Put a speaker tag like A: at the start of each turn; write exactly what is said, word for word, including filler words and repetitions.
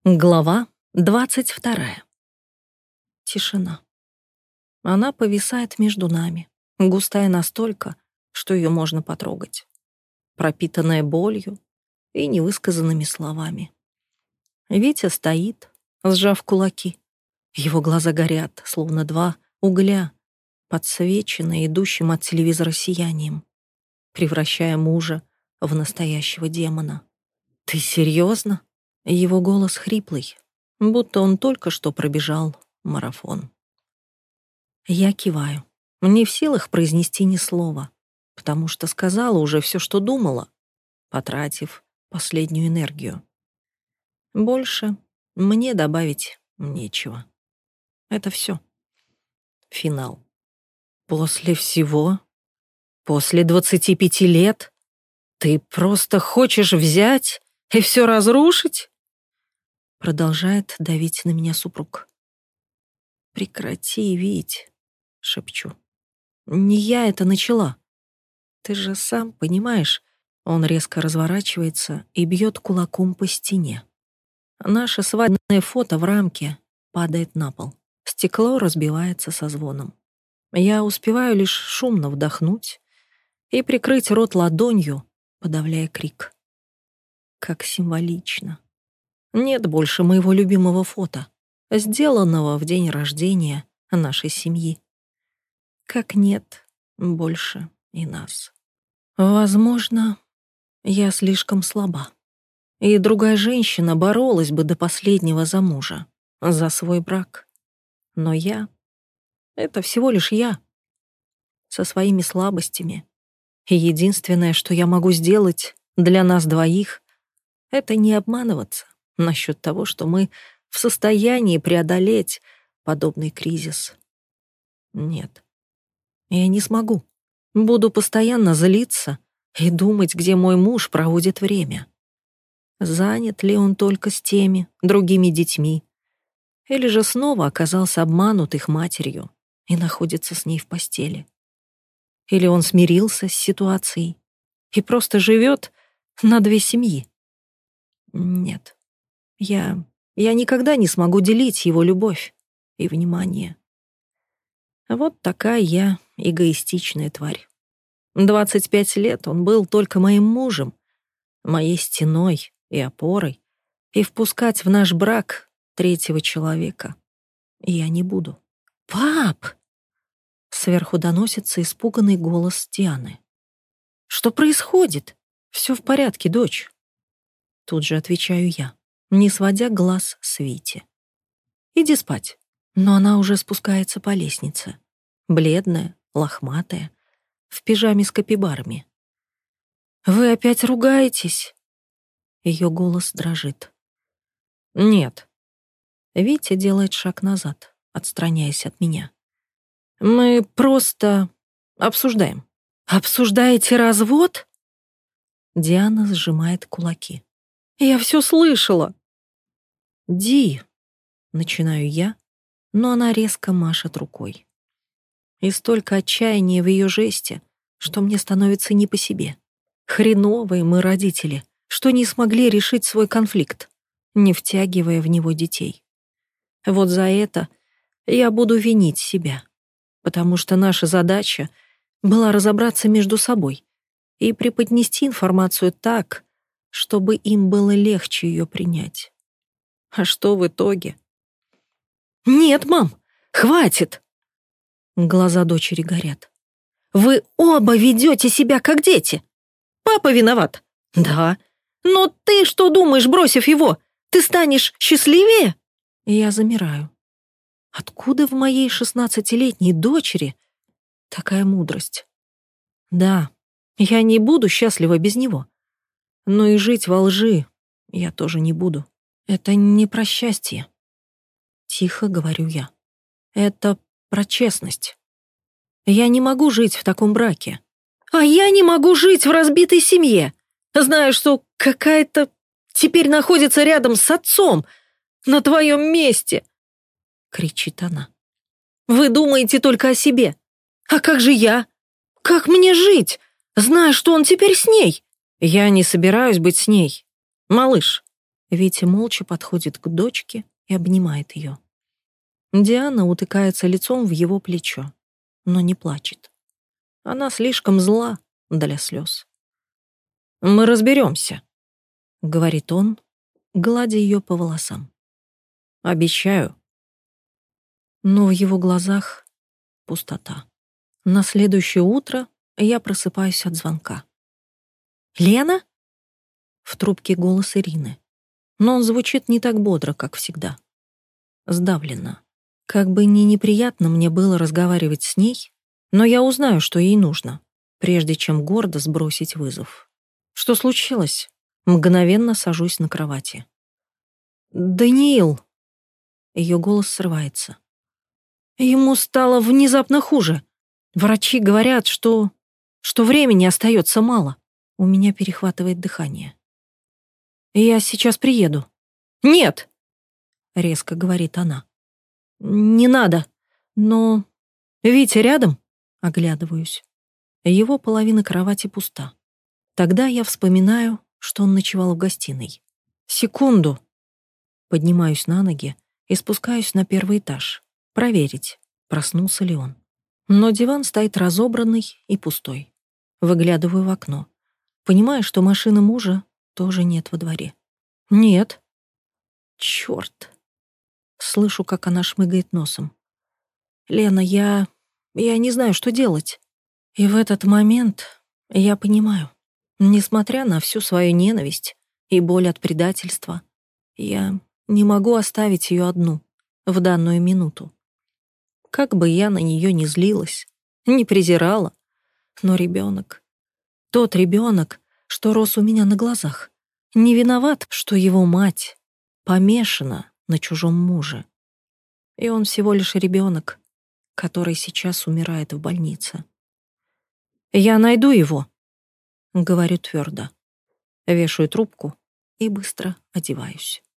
A: Глава двадцать вторая. Тишина. Она повисает между нами, густая настолько, что ее можно потрогать, пропитанная болью и невысказанными словами. Витя стоит, сжав кулаки. Его глаза горят, словно два угля, подсвеченные идущим от телевизора сиянием, превращая мужа в настоящего демона. «Ты серьезно?» Его голос хриплый, будто он только что пробежал марафон. Я киваю, не в силах произнести ни слова, потому что сказала уже все, что думала, потратив последнюю энергию. Больше мне добавить нечего. Это все. Финал. После всего, после двадцати пяти лет, ты просто хочешь взять и все разрушить? Продолжает давить на меня супруг. «Прекрати, Вить», — шепчу. «Не я это начала. Ты же сам понимаешь». Он резко разворачивается и бьет кулаком по стене. Наше свадебное фото в рамке падает на пол. Стекло разбивается со звоном. Я успеваю лишь шумно вдохнуть и прикрыть рот ладонью, подавляя крик. Как символично. Нет больше моего любимого фото, сделанного в день рождения нашей семьи. Как нет больше и нас. Возможно, я слишком слаба. И другая женщина боролась бы до последнего за мужа, за свой брак. Но я — это всего лишь я, со своими слабостями. И единственное, что я могу сделать для нас двоих, — это не обманываться насчет того, что мы в состоянии преодолеть подобный кризис. Нет, я не смогу. Буду постоянно злиться и думать, где мой муж проводит время. Занят ли он только с теми, другими детьми, или же снова оказался обманут их матерью и находится с ней в постели. Или он смирился с ситуацией и просто живет на две семьи. Нет. Я... я никогда не смогу делить его любовь и внимание. Вот такая я эгоистичная тварь. двадцать пять лет он был только моим мужем, моей стеной и опорой, и впускать в наш брак третьего человека я не буду. «Пап!» Сверху доносится испуганный голос Дианы. «Что происходит?» «Все в порядке, дочь». Тут же отвечаю я, не сводя глаз с Вити. «Иди спать». Но она уже спускается по лестнице. Бледная, лохматая, в пижаме с капибарами. «Вы опять ругаетесь?» Ее голос дрожит. «Нет». Витя делает шаг назад, отстраняясь от меня. «Мы просто обсуждаем». «Обсуждаете развод?» Диана сжимает кулаки. «Я все слышала». «Ди», — начинаю я, но она резко машет рукой. И столько отчаяния в ее жесте, что мне становится не по себе. Хреновые мы родители, что не смогли решить свой конфликт, не втягивая в него детей. Вот за это я буду винить себя, потому что наша задача была разобраться между собой и преподнести информацию так, чтобы им было легче ее принять. А что в итоге? «Нет, мам, хватит!» Глаза дочери горят. «Вы оба ведете себя как дети. Папа виноват. Да. Но ты что думаешь, бросив его? Ты станешь счастливее?» Я замираю. Откуда в моей шестнадцатилетней дочери такая мудрость? Да, я не буду счастлива без него. Но и жить во лжи я тоже не буду. Это не про счастье. Тихо говорю я. Это про честность. Я не могу жить в таком браке. А я не могу жить в разбитой семье. Знаю, что какая-то теперь находится рядом с отцом, на твоем месте, кричит она. Вы думаете только о себе. А как же я? Как мне жить, зная, что он теперь с ней? Я не собираюсь быть с ней. Малыш, Витя молча подходит к дочке и обнимает ее. Диана утыкается лицом в его плечо, но не плачет. Она слишком зла для слез. «Мы разберемся», — говорит он, гладя ее по волосам. «Обещаю». Но в его глазах пустота. На следующее утро я просыпаюсь от звонка. «Лена?» В трубке голос Ирины. Но он звучит не так бодро, как всегда. Сдавленно. Как бы ни неприятно мне было разговаривать с ней, но я узнаю, что ей нужно, прежде чем гордо сбросить вызов. Что случилось? Мгновенно сажусь на кровати. «Даниил!» Ее голос срывается. «Ему стало внезапно хуже. Врачи говорят, что... что времени остается мало». У меня перехватывает дыхание. «Я сейчас приеду». «Нет!» — резко говорит она. «Не надо. Но... Витя рядом?» Оглядываюсь. Его половина кровати пуста. Тогда я вспоминаю, что он ночевал в гостиной. Секунду. Поднимаюсь на ноги и спускаюсь на первый этаж. Проверить, проснулся ли он. Но диван стоит разобранный и пустой. Выглядываю в окно. Понимаю, что машины мужа тоже нет во дворе. Нет. Чёрт. Слышу, как она шмыгает носом. «Лена, я... я не знаю, что делать». И в этот момент я понимаю, несмотря на всю свою ненависть и боль от предательства, я не могу оставить ее одну в данную минуту. Как бы я на нее ни злилась, не презирала, но ребенок, тот ребенок, что рос у меня на глазах, не виноват, что его мать помешана на чужом муже. И он всего лишь ребенок, который сейчас умирает в больнице. «Я найду его», — говорю твердо. Вешаю трубку и быстро одеваюсь.